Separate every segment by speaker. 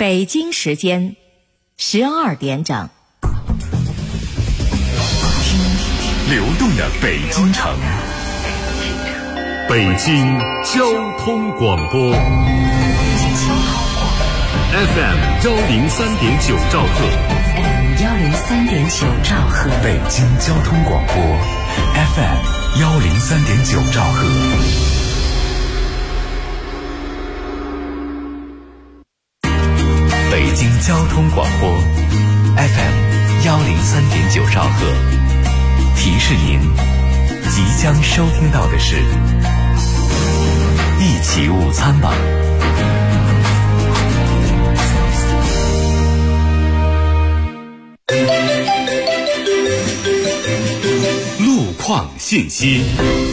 Speaker 1: 北京时间12点整。
Speaker 2: 听流动的北京城，北京交通广播 FM 103.9兆赫，
Speaker 1: FM 103.9兆赫，
Speaker 2: 北京交通广播 FM 103.9兆赫。北京交通广播 FM 103.9兆赫，提示您即将收听到的是一起午餐吧。路况信息。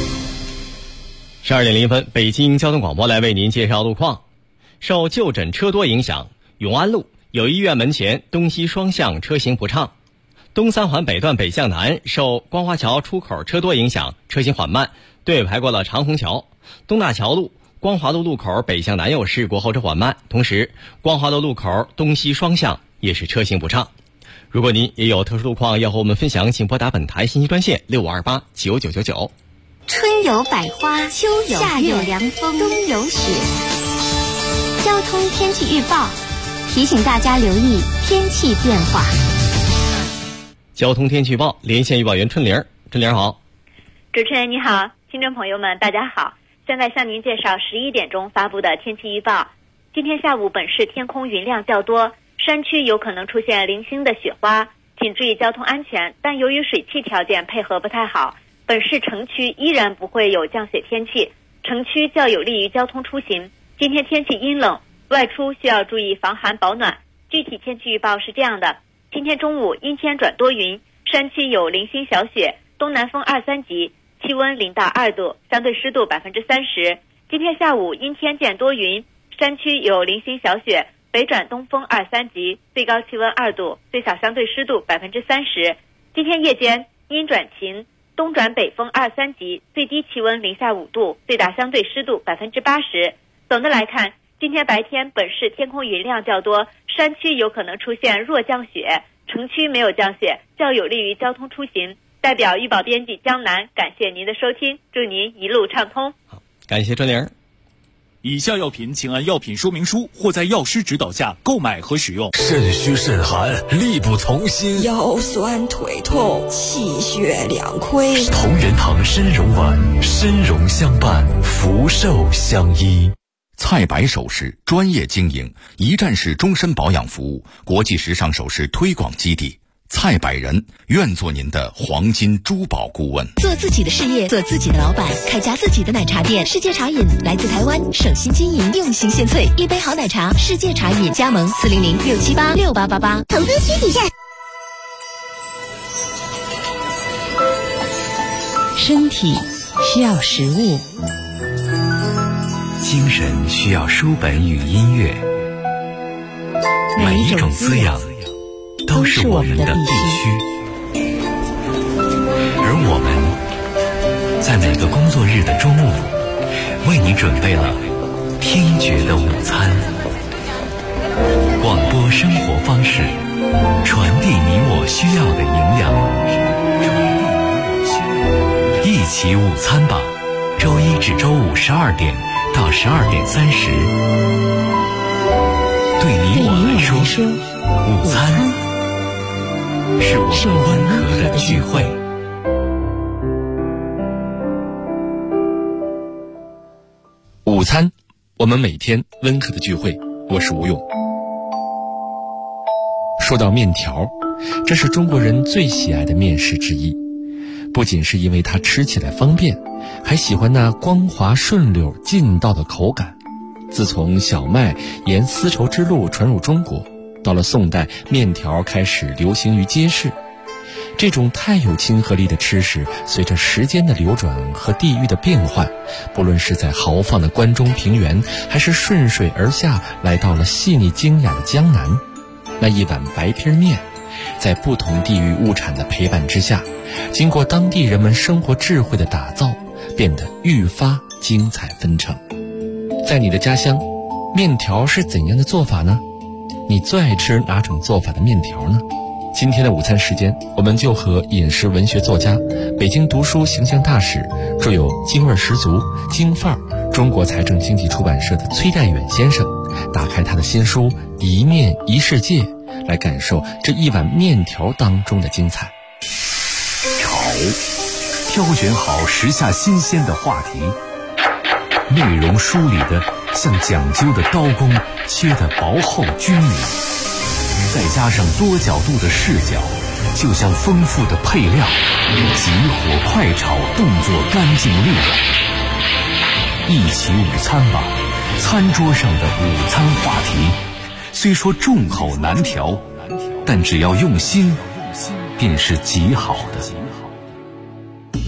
Speaker 3: 12点0分，北京交通广播来为您介绍路况。受就诊车多影响，永安路友谊医院门前东西双向车行不畅。东三环北段北向南受光华桥出口车多影响，车行缓慢，队尾排过了长虹桥。东大桥路光华路路口北向南有事故，后车缓慢，同时光华路路口东西双向也是车行不畅。如果您也有特殊路况要和我们分享，请拨打本台信息专线65289999。
Speaker 4: 春有百花，秋有夏有凉风，冬有雪。交通天气预报提醒大家留意天气变化。
Speaker 3: 交通天气预报，连线预报员春玲。春玲好。
Speaker 5: 主持人你好，听众朋友们大家好，现在向您介绍11点钟发布的天气预报。今天下午本市天空云量较多，山区有可能出现零星的雪花，请注意交通安全。但由于水汽条件配合不太好，本市城区依然不会有降雪天气，城区较有利于交通出行。今天天气阴冷，外出需要注意防寒保暖。具体天气预报是这样的：今天中午阴天转多云，山区有零星小雪，东南风2、3级，气温0到2度，相对湿度30%。今天下午阴天见多云，山区有零星小雪，北转东风2、3级，最高气温2度，最小相对湿度30%。今天夜间阴转晴，东转北风2、3级，最低气温零下5度，最大相对湿度80%。总的来看，今天白天本市天空云量较多，山区有可能出现弱降雪，城区没有降雪，较有利于交通出行。代表预报编辑江南，感谢您的收听，祝您一路畅通。
Speaker 3: 好，感谢春玲。
Speaker 6: 以下药品请按药品说明书或在药师指导下购买和使用。
Speaker 2: 肾虚肾寒，力不从心，
Speaker 7: 腰酸腿痛，气血两亏。
Speaker 2: 同仁堂参茸丸，参茸相伴，福寿相依。菜百首饰专业经营，一站式终身保养服务，国际时尚首饰推广基地。菜百人愿做您的黄金珠宝顾问。
Speaker 8: 做自己的事业，做自己的老板，开家自己的奶茶店。世界茶饮来自台湾，省心经营，用心献萃，一杯好奶茶。世界茶饮加盟400-678-6888。
Speaker 4: 投资需谨慎。
Speaker 1: 身体需要食物，
Speaker 2: 精神需要书本与音乐，每一种滋养都是我们的必须。而我们在每个工作日的中午，为你准备了听觉的午餐。广播生活方式，传递你我需要的营养。一起午餐吧，周一至周五12点到12点30。对你我来说，午餐是我们温和的聚会。
Speaker 9: 午餐，我们每天温和的聚会。我是吴勇。说到面条，这是中国人最喜爱的面食之一，不仅是因为它吃起来方便，还喜欢那光滑顺溜劲道的口感。自从小麦沿丝绸之路传入中国，到了宋代，面条开始流行于街市。这种太有亲和力的吃食，随着时间的流转和地域的变换，不论是在豪放的关中平原，还是顺水而下来到了细腻精雅的江南，那一碗白皮面，在不同地域物产的陪伴之下，经过当地人们生活智慧的打造，变得愈发精彩纷呈。在你的家乡，面条是怎样的做法呢？ 你最爱吃哪种做法的面条呢？今天的午餐时间，我们就和饮食文学作家、北京读书形象大使、著有《京味十足》《京范儿》中国财政经济出版社的崔代远先生，打开他的新书《一面一世界》，来感受这一碗面条当中的精彩。
Speaker 10: 炒，挑选好时下新鲜的话题，内容梳理的像讲究的刀工，切得薄厚均匀，再加上多角度的视角，就像丰富的配料，急火快炒，动作干净利落。一起午餐吧，餐桌上的午餐话题，虽说众口难调，但只要用心，便是极好的。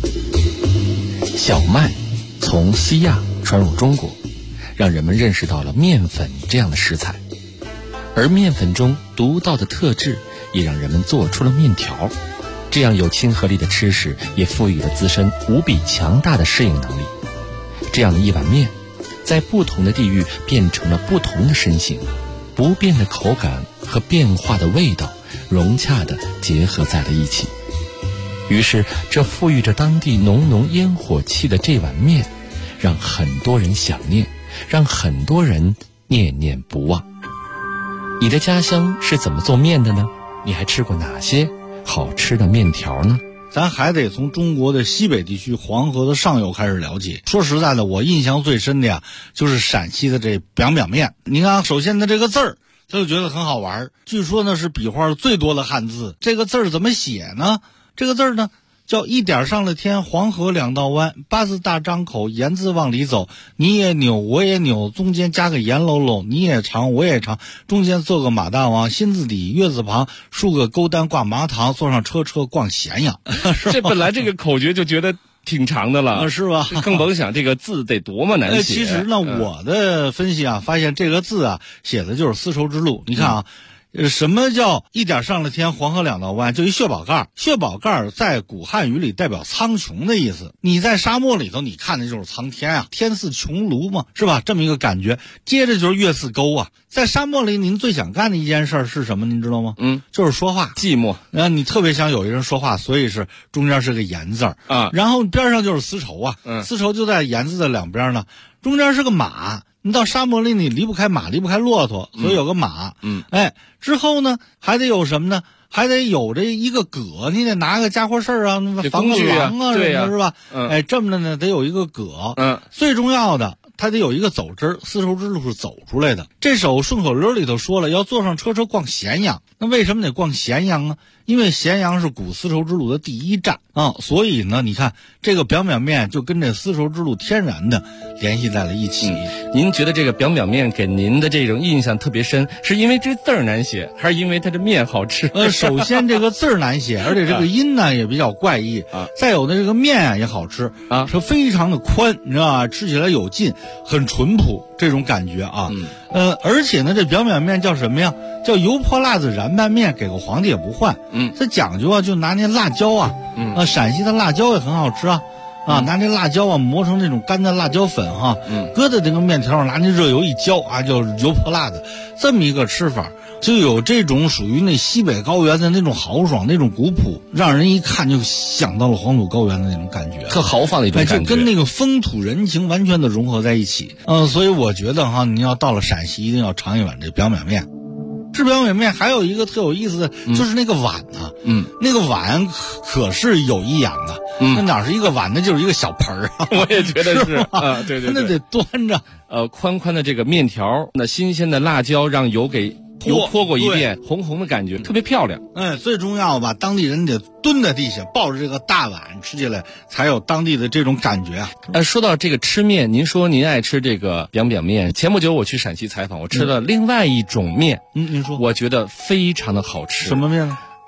Speaker 9: 小麦从西亚传入中国，让人们认识到了面粉这样的食材，而面粉中独到的特质也让人们做出了面条。这样有亲和力的吃食也赋予了自身无比强大的适应能力。这样的一碗面，在不同的地域变成了不同的身形，不变的口感和变化的味道融洽地结合在了一起。于是这赋予着当地浓浓烟火气的这碗面，让很多人想念，让很多人念念不忘。你的家乡是怎么做面的呢？你还吃过哪些好吃的面条呢？
Speaker 11: 咱还得从中国的西北地区黄河的上游开始了解。说实在的，我印象最深的呀，就是陕西的这表表面。你看，首先它这个字儿，他就觉得很好玩。据说呢是笔画最多的汉字。这个字儿怎么写呢？这个字儿呢叫一点上了天，黄河两道弯，八字大张口，言字往里走，你也扭我也扭，中间加个言喽喽，你也长我也长，中间做个马大王，心字底月字旁，竖个钩单挂麻糖，坐上车逛咸阳。
Speaker 3: 这本来这个口诀就觉得挺长的了，
Speaker 11: 是吧？
Speaker 3: 更甭想这个字得多么难写。
Speaker 11: 其实呢，我的分析啊，发现这个字啊，写的就是丝绸之路。你看啊。什么叫一点上了天，黄河两道弯？就一血宝盖。血宝盖在古汉语里代表苍穹的意思。你在沙漠里头，你看的就是苍天啊，天似穹庐嘛，是吧？这么一个感觉。接着就是月似钩啊。在沙漠里，您最想干的一件事是什么？您知道吗？就是说话。
Speaker 3: 寂寞。
Speaker 11: 你特别想有一人说话，所以是中间是个言字啊。然后边上就是丝绸啊，丝绸就在言字的两边呢，中间是个马。你到沙漠里，你离不开马，离不开骆驼，所以有个马。之后呢，还得有什么呢？还得有这一个戈，你得拿个家伙事儿啊，防个狼啊什么的，是吧？这么的呢，得有一个戈。最重要的，它得有一个走之，丝绸之路是走出来的。这首顺口溜里头说了，要坐上车逛咸阳。那为什么得逛咸阳呢？因为咸阳是古丝绸之路的第一站啊，所以呢，你看这个表表面就跟这丝绸之路天然的联系在了一起。
Speaker 3: 您觉得这个表表面给您的这种印象特别深，是因为这字儿难写，还是因为它的面好吃？
Speaker 11: 首先这个字儿难写，而且这个音呢也比较怪异啊。再有的这个面啊也好吃啊，是非常的宽，你知道吧？吃起来有劲，很淳朴这种感觉啊。而且呢，这表表面叫什么呀？叫油泼辣子燃拌面，给个皇帝也不换。这讲究啊，就拿那辣椒啊，陕西的辣椒也很好吃啊。拿这辣椒啊磨成那种干的辣椒粉哈，搁在这个面条上，拿那热油一浇啊，就油泼辣子，这么一个吃法，就有这种属于那西北高原的那种豪爽、那种古朴，让人一看就想到了黄土高原的那种感觉，
Speaker 3: 特豪放的一种感觉，
Speaker 11: 就跟那个风土人情完全的融合在一起。所以我觉得哈，你要到了陕西，一定要尝一碗这表表面。吃表表面还有一个特有意思的，就是那个碗啊，那个碗可是有一样的，那哪是一个碗，那就是一个小盆儿啊。
Speaker 3: 我也觉得是啊，对，
Speaker 11: 那得端着。
Speaker 3: 宽宽的这个面条，那新鲜的辣椒让油泼过一遍，红红的感觉特别漂亮。
Speaker 11: 最重要吧，当地人得蹲在地下，抱着这个大碗吃起来，才有当地的这种感觉啊。
Speaker 3: 说到这个吃面，您说您爱吃这个表表面。前不久我去陕西采访，我吃了另外一种面，
Speaker 11: 您说，
Speaker 3: 我觉得非常的好吃。
Speaker 11: 什么面呢？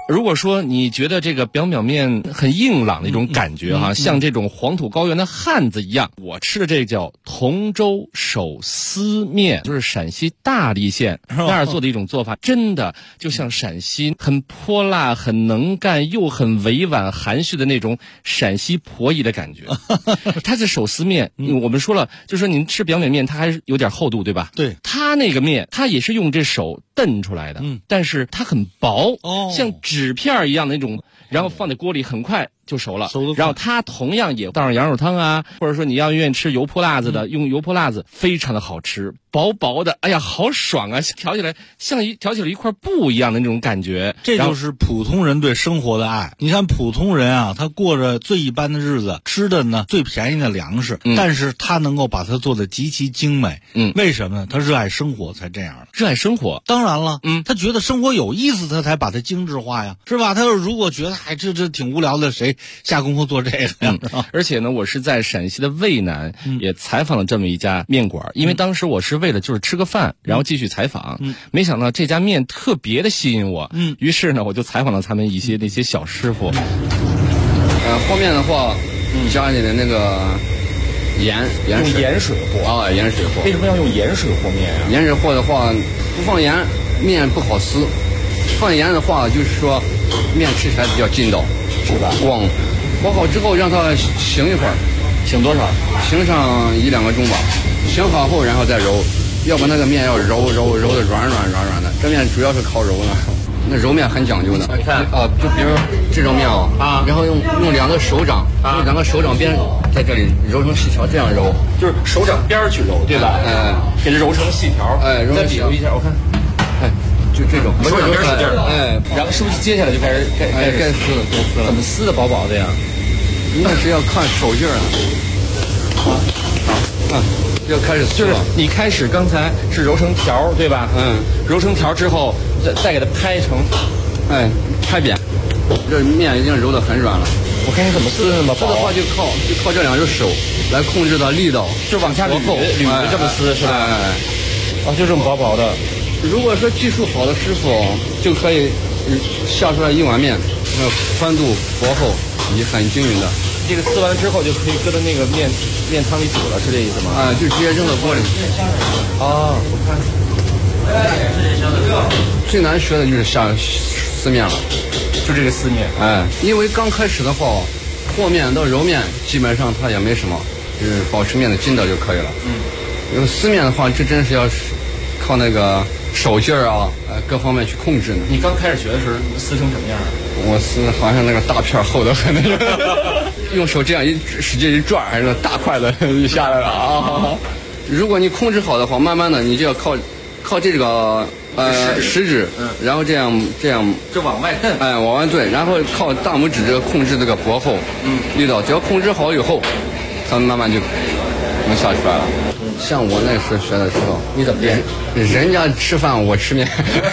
Speaker 9: 如果说你觉得这个表面很硬朗的一种感觉哈，像这种黄土高原的汉子一样，我吃的这叫同州手撕面，就是陕西大荔县那儿做的一种做法，真的就像陕西很泼辣、很能干又很委婉含蓄的那种陕西婆姨的感觉。它是手撕面，我们说了，就是说您吃表面面，它还是有点厚度，对吧？
Speaker 11: 对，
Speaker 9: 它那个面，它也是用这手蹬出来的，但是它很薄，像纸片一样的那种，然后放在锅里很快就熟了。然后它同样也倒上羊肉汤啊，或者说你要愿意吃油泼辣子的，用油泼辣子，非常的好吃，薄薄的，哎呀，好爽啊！调起来像挑起了一块布一样的那种感觉。
Speaker 11: 这就是普通人对生活的爱。你看普通人啊，他过着最一般的日子，吃的呢最便宜的粮食，但是他能够把它做得极其精美。为什么呢？他热爱生活才这样的。
Speaker 9: 热爱生活，
Speaker 11: 当然了，他觉得生活有意思，他才把它精致化呀，是吧？他要是如果觉得这挺无聊的，谁下功夫做这个呀？
Speaker 9: 而且呢，我是在陕西的渭南也采访了这么一家面馆，因为当时我是为了就是吃个饭，然后继续采访，没想到这家面特别的吸引我，于是呢，我就采访了他们那些小师傅。
Speaker 12: 和面的话，加一点那个盐水和啊，盐水和。
Speaker 9: 为什么要用盐水和面啊？
Speaker 12: 盐水和的话，不放盐面不好撕，放盐的话就是说面吃起来比较劲道，
Speaker 9: 是吧？
Speaker 12: 和好之后让它醒一会儿，
Speaker 9: 醒多少？
Speaker 12: 醒上1-2个钟吧。醒好后然后再揉，要把那个面要揉的软的。这面主要是靠揉呢。那揉面很讲究的，
Speaker 9: 你看
Speaker 12: 啊，就比如这种面啊，然后用2个手掌，用2个手掌边在这里揉成细条，这样揉，
Speaker 9: 就是手掌边去揉，对吧？给它揉成细条，再比划一下，我看，
Speaker 12: 就这种，
Speaker 9: 手掌边使劲
Speaker 12: 儿，
Speaker 9: 然后是不是接下来就该
Speaker 12: 撕了？
Speaker 9: 怎么撕的薄薄的呀？
Speaker 12: 那是要看手劲儿啊。要开始撕了，
Speaker 9: 就是你开始刚才是揉成条，对吧？揉成条之后，再给它拍成，
Speaker 12: 拍扁。这面已经揉得很软了。
Speaker 9: 我看你怎么撕那么薄。
Speaker 12: 撕的话就靠这2只手来控制它力道，
Speaker 9: 就往下捋着这么撕是吧？就这么薄薄的。
Speaker 12: 如果说技术好的师傅，就可以下出来一碗面，宽度、薄厚也很均匀的。
Speaker 9: 这个撕完之后就可以搁到那个面汤里煮了，是这意思吗？
Speaker 12: 就直接扔到锅里。
Speaker 9: 我看。
Speaker 12: 最难学的就是撕面了，
Speaker 9: 就这个撕面。
Speaker 12: 因为刚开始的话，和面到揉面基本上它也没什么，就是保持面的筋道就可以了。因为撕面的话，这真是要靠那个手劲儿啊，各方面去控制呢。
Speaker 9: 你刚开始学的时候撕成什么样？
Speaker 12: 我撕好像那个大片厚得很那种，用手这样使劲一转，还是大块的就下来了啊。如果你控制好的话，慢慢的你就要靠这个食指，然后这样
Speaker 9: 就往外蹬，
Speaker 12: 往外对，然后靠大拇指这个控制这个薄厚，力道，只要控制好以后，它慢慢就能下出来了。像我那时学的时候，
Speaker 9: 你怎么练？
Speaker 12: 人家吃饭我吃面，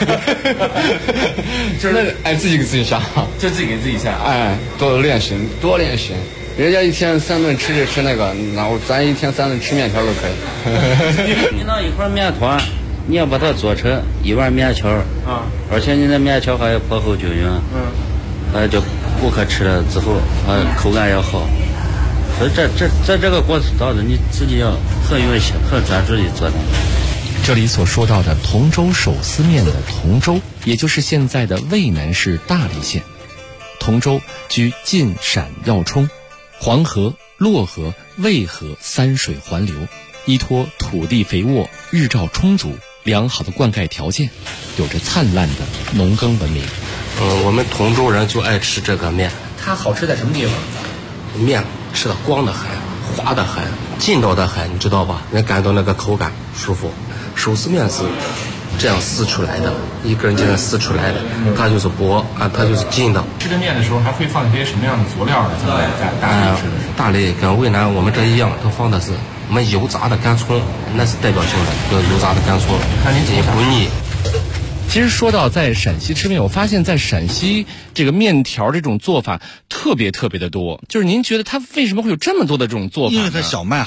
Speaker 9: 就是
Speaker 12: 那自己给自己下，
Speaker 9: 就自己给自己下，
Speaker 12: 多练习。人家1天3顿吃那个，然后咱1天3顿吃面条都可以。
Speaker 13: 你拿一块面团，你要把它做成1碗面条而且你的面条还要薄厚均匀，就顾客吃了之后，口感要好。所以在这个过程当中，你自己要很用心、很专注地做的。
Speaker 9: 这里所说到的同州手撕面的同州，也就是现在的渭南市大荔县。同州居晋陕要冲，黄河、洛河、渭河3水环流，依托土地肥沃、日照充足、良好的灌溉条件，有着灿烂的农耕文明。
Speaker 14: 我们同州人就爱吃这个面。
Speaker 9: 它好吃在什么地方？
Speaker 14: 面吃的光的很，滑的很，劲道的很，你知道吧？能感到那个口感舒服。手撕面是这样撕出来的，一根这样撕出来的，它就是薄它就是劲道。
Speaker 9: 吃这面的时候还会放一些什么样的佐料呢？在大荔吃的时候，
Speaker 14: 大荔跟渭南我们这一样，都放的是我们油炸的干葱，那是代表性的，油炸的干葱，
Speaker 9: 看您
Speaker 14: 也不腻。
Speaker 9: 其实说到在陕西吃面，我发现在陕西这个面条这种做法特别的多。就是您觉得它为什么会有这么多的这种做法呢？
Speaker 11: 因为它小麦好啊。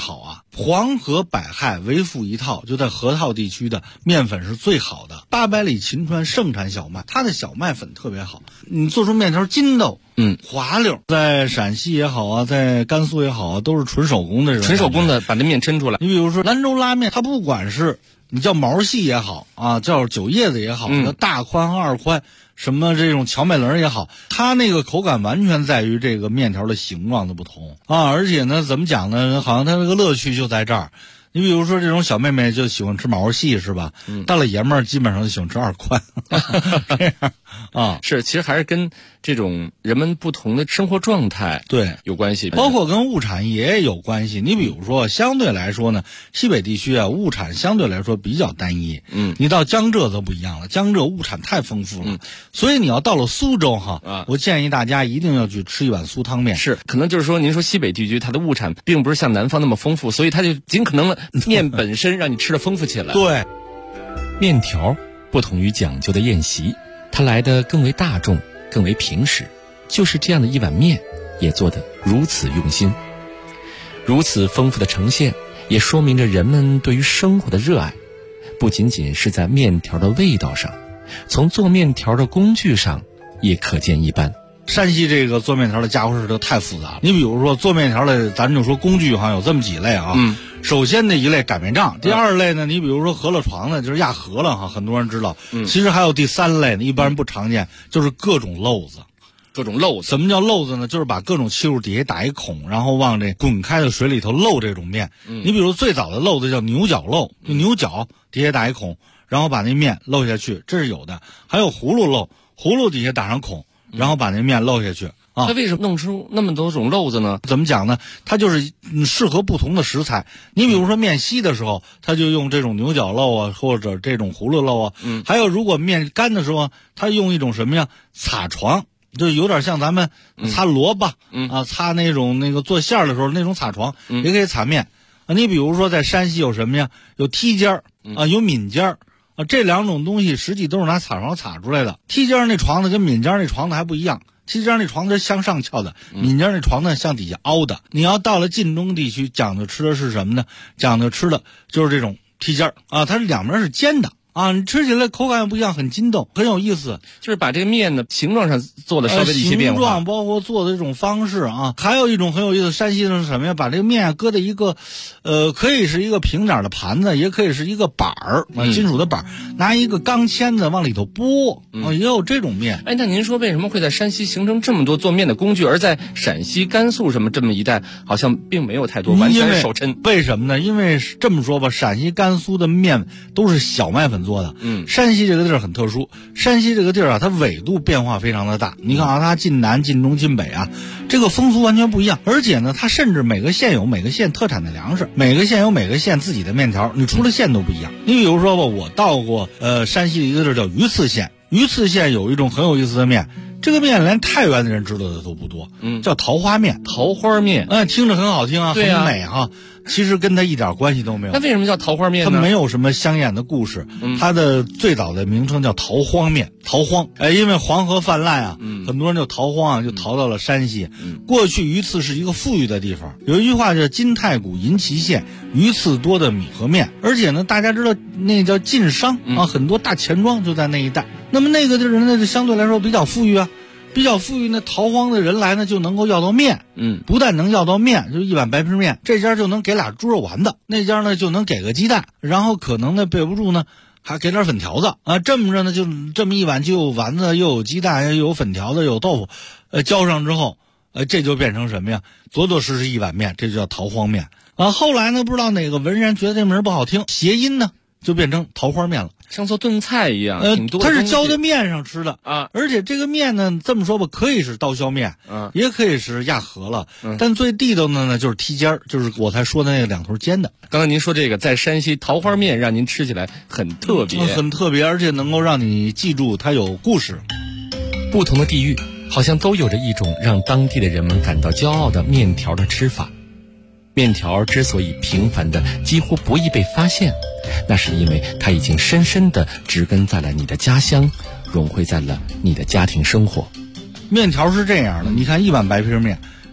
Speaker 11: 黄河百害为附一套，就在河套地区的面粉是最好的。800里秦川盛产小麦，它的小麦粉特别好，你做出面条筋道，滑溜。在陕西也好啊，在甘肃也好啊，都是纯手工的人，
Speaker 9: 纯手工的把这面抻出来。
Speaker 11: 你比如说兰州拉面，它不管是你叫毛细也好啊，叫九叶子也好，叫大宽和二宽，什么这种荞麦棱也好，它那个口感完全在于这个面条的形状的不同啊。而且呢，怎么讲呢？好像它这个乐趣就在这儿。你比如说这种小妹妹就喜欢吃毛细是吧？大老爷们儿基本上就喜欢吃二宽，这样啊。
Speaker 9: 是，其实还是跟这种人们不同的生活状态
Speaker 11: 对
Speaker 9: 有关系，
Speaker 11: 包括跟物产也有关系。你比如说，相对来说呢，西北地区啊物产相对来说比较单一。你到江浙则不一样了，江浙物产太丰富了，所以你要到了苏州哈，我建议大家一定要去吃一碗苏汤面。
Speaker 9: 是，可能就是说，您说西北地区它的物产并不是像南方那么丰富，所以它就尽可能的面本身让你吃的丰富起来。
Speaker 11: 对，
Speaker 9: 面条不同于讲究的宴席，它来的更为大众，更为平实。就是这样的一碗面，也做得如此用心，如此丰富的呈现，也说明着人们对于生活的热爱。不仅仅是在面条的味道上，从做面条的工具上也可见一斑。
Speaker 11: 山西这个做面条的家伙事都太复杂了。你比如说做面条的，咱就说工具好像有这么几类啊。首先的一类擀面杖，第二类呢，你比如说饸饹床呢，就是压饸饹哈，很多人知道。其实还有第三类呢，一般人不常见，就是各种漏子。
Speaker 9: 各种漏子，
Speaker 11: 什么叫漏子呢？就是把各种器物底下打一孔，然后往这滚开的水里头漏这种面。你比如最早的漏子叫牛角漏，就牛角底下打一孔，然后把那面漏下去，这是有的。还有葫芦漏，葫芦底下打上孔，然后把那面漏下去。
Speaker 9: 它为什么弄出那么多种漏子呢？
Speaker 11: 怎么讲呢？它就是适合不同的食材。你比如说面稀的时候，它就用这种牛角漏啊，或者这种葫芦漏啊。还有如果面干的时候，它用一种什么呀？擦床。就有点像咱们擦萝卜擦那个做馅儿的时候那种擦床，也可以擦面啊。你比如说在山西有什么呀？有梯尖儿有抿尖儿啊，这两种东西实际都是拿擦床擦出来的。梯尖儿那床子跟抿尖儿那床子还不一样，梯尖儿那床子是向上翘的，抿尖儿那床子向底下凹的。你要到了晋中地区，讲究吃的是什么呢？讲究吃的就是这种梯尖儿啊，它是两边是尖的。你吃起来口感也不一样，很筋道，很有意思。
Speaker 9: 就是把这个面的形状上做了稍微的一些变化，
Speaker 11: 形状包括做的这种方式啊。还有一种很有意思，山西的是什么呀？把这个面搁在一个，可以是一个平点的盘子，也可以是一个板儿金属的板儿，拿一个钢签子往里头拨也有这种面。
Speaker 9: 那您说为什么会在山西形成这么多做面的工具，而在陕西、甘肃什么这么一带好像并没有太多，完全是手抻？
Speaker 11: 为什么呢？因为这么说吧，陕西、甘肃的面都是小麦粉做的。山西这个地儿很特殊，山西这个地儿啊，它纬度变化非常的大。你看啊，它晋南、晋中、晋北啊，这个风俗完全不一样。而且呢，它甚至每个县有每个县特产的粮食，每个县有每个县自己的面条，你除了县都不一样。你比如说吧，我到过山西的一个地儿叫榆次县，榆次县有一种很有意思的面。这个面连太原的人知道的都不多，叫桃花面。
Speaker 9: 桃花面，
Speaker 11: 听着很好听啊，很美哈。其实跟它一点关系都没有。
Speaker 9: 那为什么叫桃花面呢？
Speaker 11: 它没有什么香艳的故事，它的最早的名称叫逃荒面。逃荒，因为黄河泛滥啊，很多人就逃荒啊，就逃到了山西。过去榆次是一个富裕的地方，有一句话叫金太谷银岐县，榆次多的米和面。而且呢，大家知道那叫晋商啊，很多大钱庄就在那一带。那么那个地儿呢，就相对来说比较富裕啊。比较富裕呢，逃荒的人来呢就能够要到面，不但能要到面，就一碗白皮面，这家就能给俩猪肉丸子，那家呢就能给个鸡蛋，然后可能呢备不住呢还给点粉条子啊，这么着呢就这么一碗就有丸子又有鸡蛋又有粉条子又有豆腐，浇上之后，这就变成什么呀？着实是一碗面，这就叫逃荒面啊。后来呢不知道哪个文人觉得这名不好听，谐音呢就变成桃花面了。
Speaker 9: 像做炖菜一样，挺多。
Speaker 11: 它是浇在面上吃的啊，而且这个面呢，这么说吧，可以是刀削面，也可以是压饸饹，但最地道的呢就是梯尖儿，就是我才说的那个两头尖的。
Speaker 9: 刚才您说这个在山西桃花面让您吃起来很特别，
Speaker 11: 很特别，而且能够让你记住它有故事。
Speaker 9: 不同的地域好像都有着一种让当地的人们感到骄傲的面条的吃法。面条之所以平凡的几乎不易被发现，那是因为它已经深深地植根在了你的家乡，融汇在了你的家庭生活。
Speaker 11: 面条是这样的，你看一碗白皮面，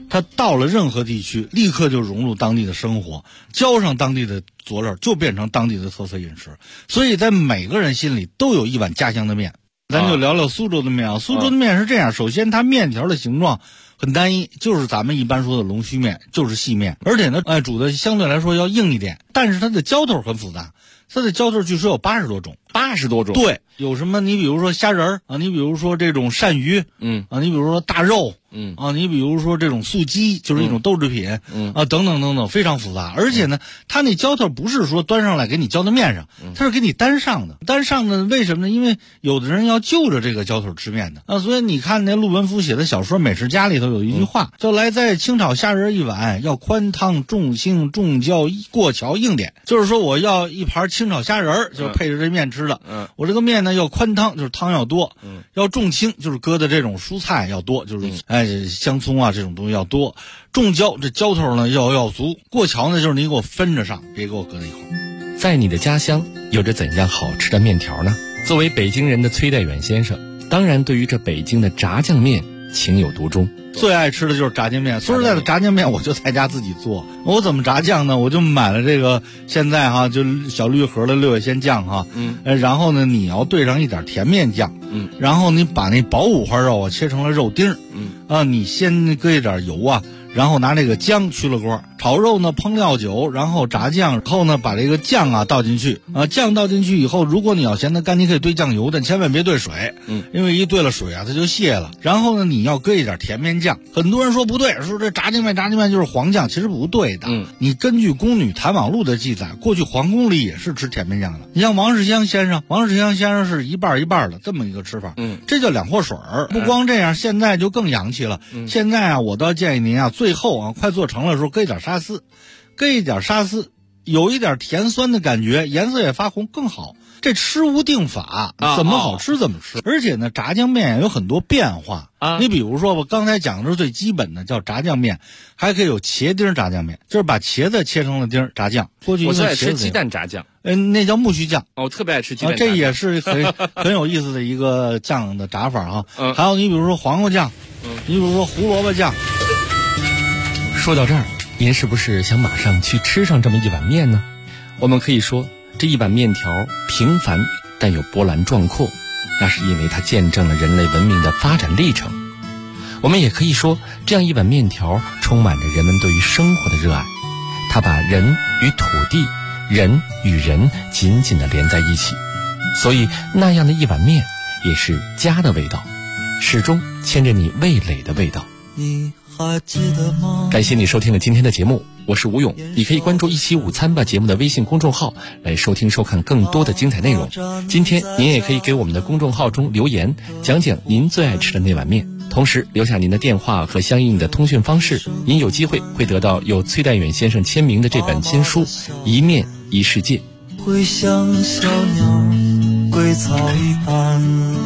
Speaker 11: 它到了任何地区，立刻就融入当地的生活，浇上当地的佐料，就变成当地的特色饮食。所以在每个人心里都有一碗家乡的面。咱就聊聊苏州的面啊。苏州的面是这样，首先它面条的形状很单一，就是咱们一般说的龙须面，就是细面，而且呢，煮的相对来说要硬一点，但是它的浇头很复杂，它的浇头据说有80多种。
Speaker 9: 80多种？对，
Speaker 11: 有什么？你比如说虾仁儿啊，你比如说这种鳝鱼，你比如说大肉，你比如说这种素鸡，就是一种豆制品，等等等等，非常复杂。而且呢，它那浇头不是说端上来给你浇到面上，它是给你单上的。单上的为什么呢？因为有的人要就着这个浇头吃面的所以你看那陆文夫写的小说《美食家》里头有一句话，叫来在清炒虾仁一碗，要宽汤重青重浇过桥硬点，就是说我要一盘清炒虾仁，就是配着这面吃的。我这个面呢要宽汤，就是汤要多，要重青，就是搁的这种蔬菜要多，就是香葱啊这种东西要多，重浇，这浇头呢要足，过桥呢就是你给我分着上，别给我搁在一块儿。
Speaker 9: 在你的家乡有着怎样好吃的面条呢？作为北京人的崔代远先生，当然对于这北京的炸酱面情有独钟。
Speaker 11: 最爱吃的就是炸酱面。说实在的，炸酱面我就在家自己做。我怎么炸酱呢？我就买了这个现在就小绿盒的六月鲜酱然后呢你要兑上一点甜面酱，然后你把那薄五花肉切成了肉丁你先搁一点油然后拿这个姜去了锅，炒肉呢烹料酒，然后炸酱，然后呢把这个酱倒进去酱倒进去以后，如果你要嫌它干，你可以兑酱油，但千万别兑水，因为一兑了水它就泄了。然后呢你要搁一点甜面酱。很多人说不对，说这炸酱面就是黄酱，其实不对的。你根据《宫女谈网录》的记载，过去皇宫里也是吃甜面酱的。你像王世襄先生是一半一半的这么一个吃法，这叫两货水儿。不光这样，现在就更洋气了。现在我倒建议您最后快做成了的时候搁一点沙司，有一点甜酸的感觉，颜色也发红更好。这吃无定法，怎么好吃怎么吃。而且呢，炸酱面有很多变化你比如说我刚才讲的是最基本的叫炸酱面，还可以有茄丁炸酱面，就是把茄子切成了丁炸酱。过去
Speaker 9: 我最爱吃鸡蛋炸酱，
Speaker 11: 那叫木须酱。
Speaker 9: 我特别爱吃鸡蛋炸酱，
Speaker 11: 这也是很有意思的一个酱的炸法还有你比如说黄瓜酱，你比如说胡萝卜酱。
Speaker 9: 说到这儿，您是不是想马上去吃上这么一碗面呢？我们可以说，这一碗面条平凡但有波澜壮阔，那是因为它见证了人类文明的发展历程。我们也可以说，这样一碗面条充满着人们对于生活的热爱，它把人与土地、人与人紧紧地连在一起，所以那样的一碗面也是家的味道，始终牵着你味蕾的味道。
Speaker 15: 你还记得吗？
Speaker 9: 感谢你收听了今天的节目，我是吴勇。你可以关注一起午餐吧节目的微信公众号来收听收看更多的精彩内容。今天您也可以给我们的公众号中留言，讲讲您最爱吃的那碗面，同时留下您的电话和相应的通讯方式，您有机会会得到有崔代远先生签名的这本新书《一面一世界》。
Speaker 15: 会像小鸟归巢一般，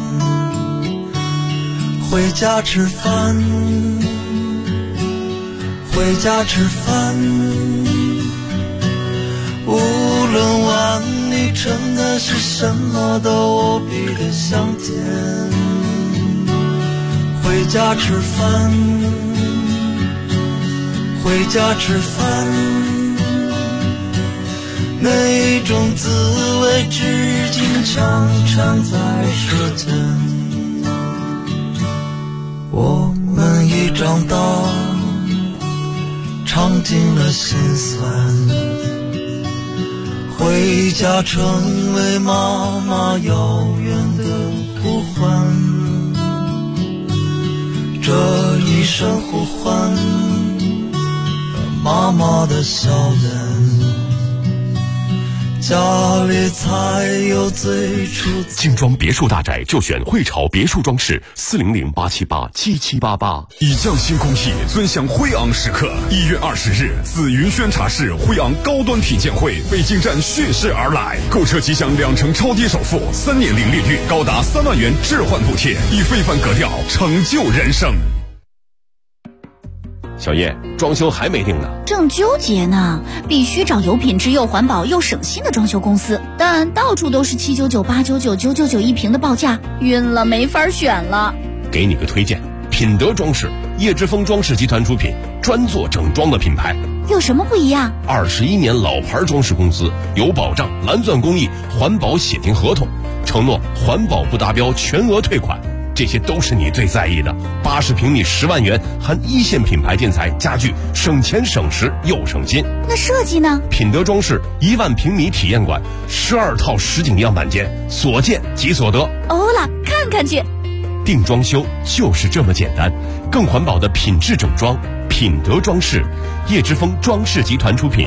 Speaker 15: 回家吃饭，回家吃饭，无论碗里盛的是什么都无比的香甜。回家吃饭，回家吃饭，那种滋味至今常常在舌尖。我们已长大，尝尽了心酸，回家成为妈妈遥远的呼唤，这一声呼唤，妈妈的笑脸，家里才有最初。
Speaker 16: 精装别墅大宅就选汇潮别墅装饰，400-878-7788。以匠心工艺，尊享辉昂时刻。1月20日，紫云轩茶室辉昂高端品鉴会北京站蓄势而来，购车即享2成超低首付，3年零利率，高达3万元置换补贴，以非凡格调成就人生。小叶，装修还没定呢，
Speaker 17: 正纠结呢。必须找有品质又环保又省心的装修公司，但到处都是799、899、999一平的报价，晕了，没法选了。
Speaker 16: 给你个推荐，品德装饰，叶之峰装饰集团出品，
Speaker 18: 专做整装的品牌。
Speaker 17: 有什么不一样
Speaker 18: ？21年老牌装饰公司，有保障，蓝钻工艺，环保写定合同，承诺环保不达标全额退款。这些都是你最在意的。80平米10万元，含一线品牌建材家具，省钱省时又省心。
Speaker 17: 那设计呢？
Speaker 18: 品德装饰1万平米体验馆，12套实景样板间，所见即所得。
Speaker 17: 欧了，看看去。
Speaker 18: 定装修就是这么简单，更环保的品质整装，品德装饰，叶之峰装饰集团出品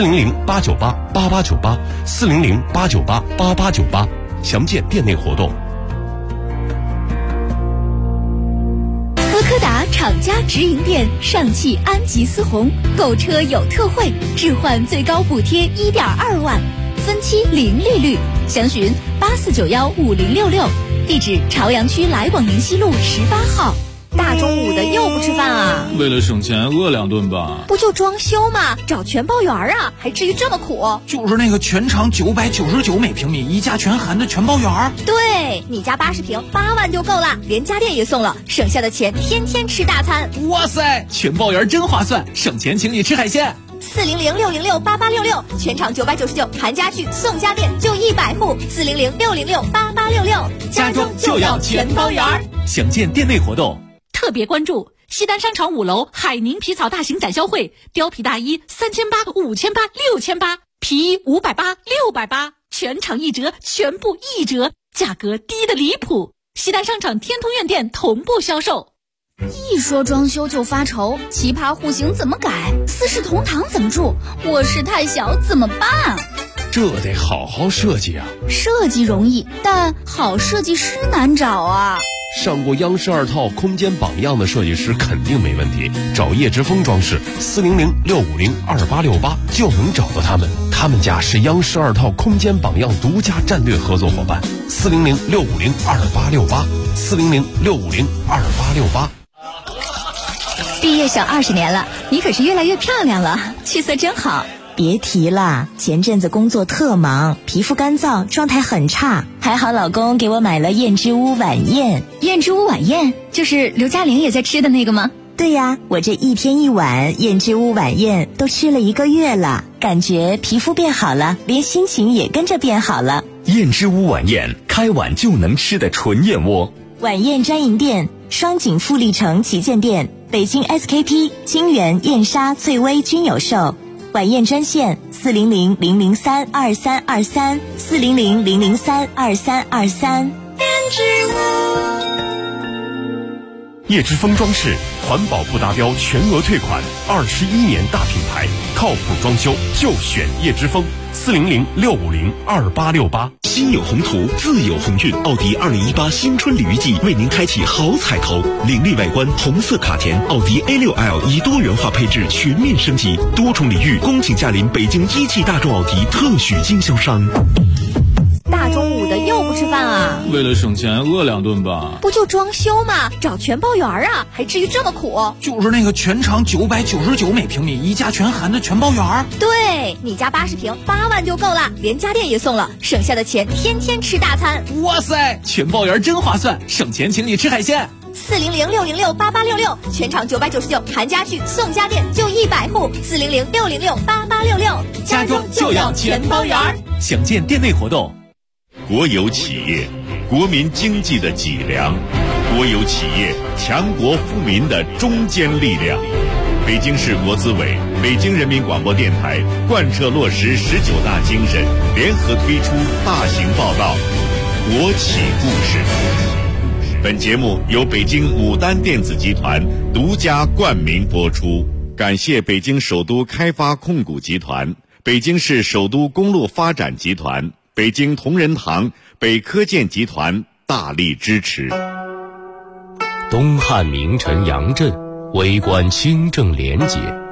Speaker 18: ，400-898-8898，400-898-8898，详见店内活动。
Speaker 17: 斯柯达厂家直营店上汽安吉思宏购车有特惠，置换最高补贴1.2万，分期零利率，详询84915066，地址朝阳区来广宁西路18号。大中午的又不吃饭啊？
Speaker 6: 为了省钱饿2顿吧。
Speaker 17: 不就装修吗？找全包园啊，还至于这么苦？
Speaker 6: 就是那个全长999每平米，一家全含的全包园。
Speaker 17: 对，你家80平8万就够了，连家电也送了，省下的钱天天吃大餐。
Speaker 6: 哇塞，全包园真划算，省钱请你吃海鲜。
Speaker 17: 400-606-8866，全场999，含家具送家电，就100户。400-606-8866，
Speaker 6: 家装就要全包园。详见店内活动。
Speaker 19: 特别关注西单商场5楼海宁皮草大型展销会，貂皮大衣3800、5800、6800，皮衣580、680，全场1折，全部1折，价格低得离谱。西单商场天通苑店同步销售。
Speaker 17: 一说装修就发愁，奇葩户型怎么改？四世同堂怎么住？卧室太小怎么办？
Speaker 18: 这得好好设计啊。
Speaker 17: 设计容易，但好设计师难找啊。
Speaker 18: 上过央视2套空间榜样的设计师肯定没问题，找叶之峰装饰，400-650-2868就能找到他们。他们家是央视2套空间榜样独家战略合作伙伴，400-650-2868，400-650-2868。
Speaker 8: 毕业小20年了，你可是越来越漂亮了，气色真好。
Speaker 1: 别提了，前阵子工作特忙，皮肤干燥，状态很差，还好老公给我买了燕之屋晚宴。
Speaker 8: 燕之屋晚宴就是刘嘉玲也在吃的那个吗？
Speaker 1: 对呀，我这1天1碗燕之屋晚宴都吃了1个月了，感觉皮肤变好了，连心情也跟着变好了。
Speaker 2: 燕之屋晚宴，开碗就能吃的纯燕窝。
Speaker 1: 晚宴专营店：双井富力城旗舰店、北京 SKP、清源、燕莎、翠微均有售。晚宴专线400-003-2323，400-003-2323。
Speaker 18: 叶之峰装饰，环保不达标全额退款，21年大品牌，靠谱装修就选叶之峰，400-650-2868。
Speaker 20: 心有宏图，自有鸿运。奥迪2018新春鲤鱼季为您开启好彩头，凌厉外观，红色卡钿，奥迪 A6L 以多元化配置全面升级，多重礼遇，恭请驾临北京一汽大众奥迪特许经销商。
Speaker 17: 大中午的又不吃饭啊？
Speaker 6: 为了省钱饿2顿吧。
Speaker 17: 不就装修吗？找全包园啊，还至于这么苦？
Speaker 6: 就是那个全长999每平米，一家全含的全包园。
Speaker 17: 对，你家80平8万就够了，连家电也送了，省下的钱天天吃大餐。
Speaker 6: 哇塞，全包园真划算，省钱请你吃海鲜。
Speaker 17: 400-606-8866，全场999，含家具送家电，就100户。400-606-8866，
Speaker 6: 家装就要全包园。详见店内活动。
Speaker 21: 国有企业，国民经济的脊梁；国有企业，强国富民的中坚力量。北京市国资委、北京人民广播电台贯彻落实19大精神，联合推出大型报道《国企故事》。本节目由北京牡丹电子集团独家冠名播出，感谢北京首都开发控股集团、北京市首都公路发展集团、北京同仁堂、北科建集团大力支持。
Speaker 22: 东汉名臣杨震，为官清正廉洁，